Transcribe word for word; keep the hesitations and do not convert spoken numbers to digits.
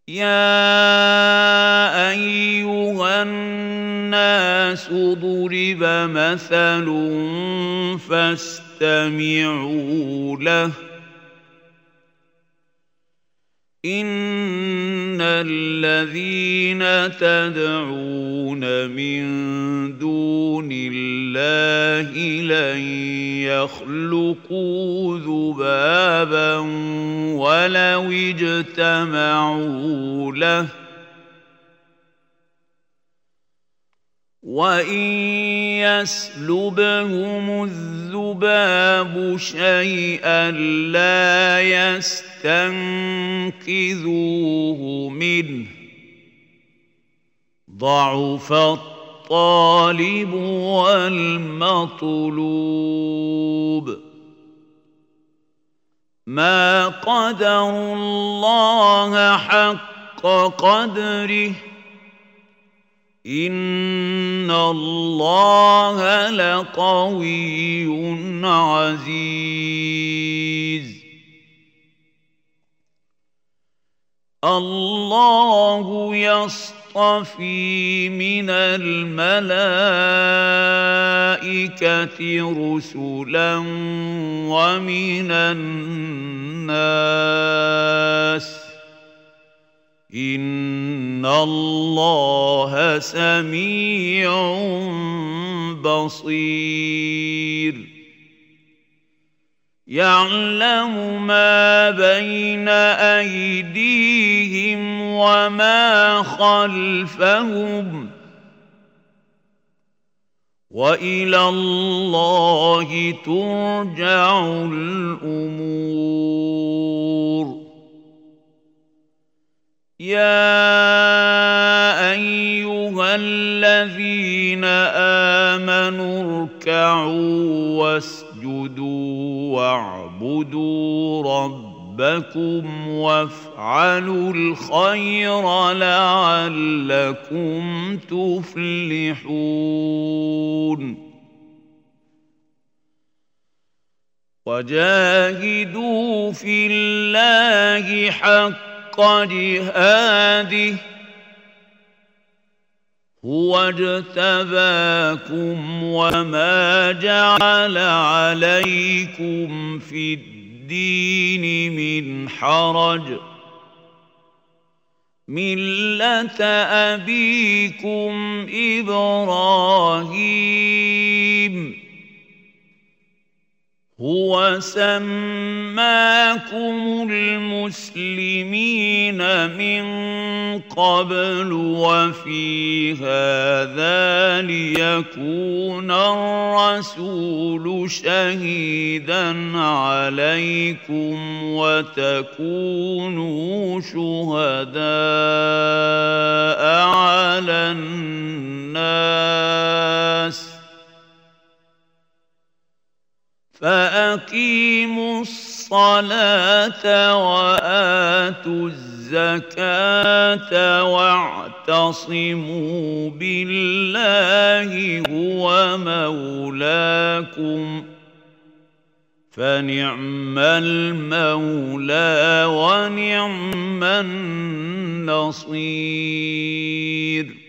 يا أيها الناس ضرب مثل فاستمعوا له إن الذين تدعون من دون الله لن يخلقوا ذبابا ولو اجتمعوا له وإن يسلبهم الذباب شيئا لا يستنقذوه منه ضعف الطالب والمطلوب ما قدروا الله حق قدره إن الله لقوي عزيز الله يصطفي من الملائكة رسلا ومن الناس إن الله سميع بصير يعلم ما بين أيديهم وما خلفهم وإلى الله ترجع الأمور يا أيها الذين آمنوا اركعوا واسجدوا واعبدوا ربكم وافعلوا الخير لعلكم تفلحون وجاهدوا في الله حق جهاده هو اجتباكم وما جعل عليكم في الدين من حرج ملة أبيكم إبراهيم هو سماكم المسلمين من قبل وفي هذا ليكون الرسول شهيدا عليكم وتكونوا شهداء على الناس فأقيموا الصلاة وآتوا الزكاة واعتصموا بالله هو مولاكم فنعم المولى ونعم النصير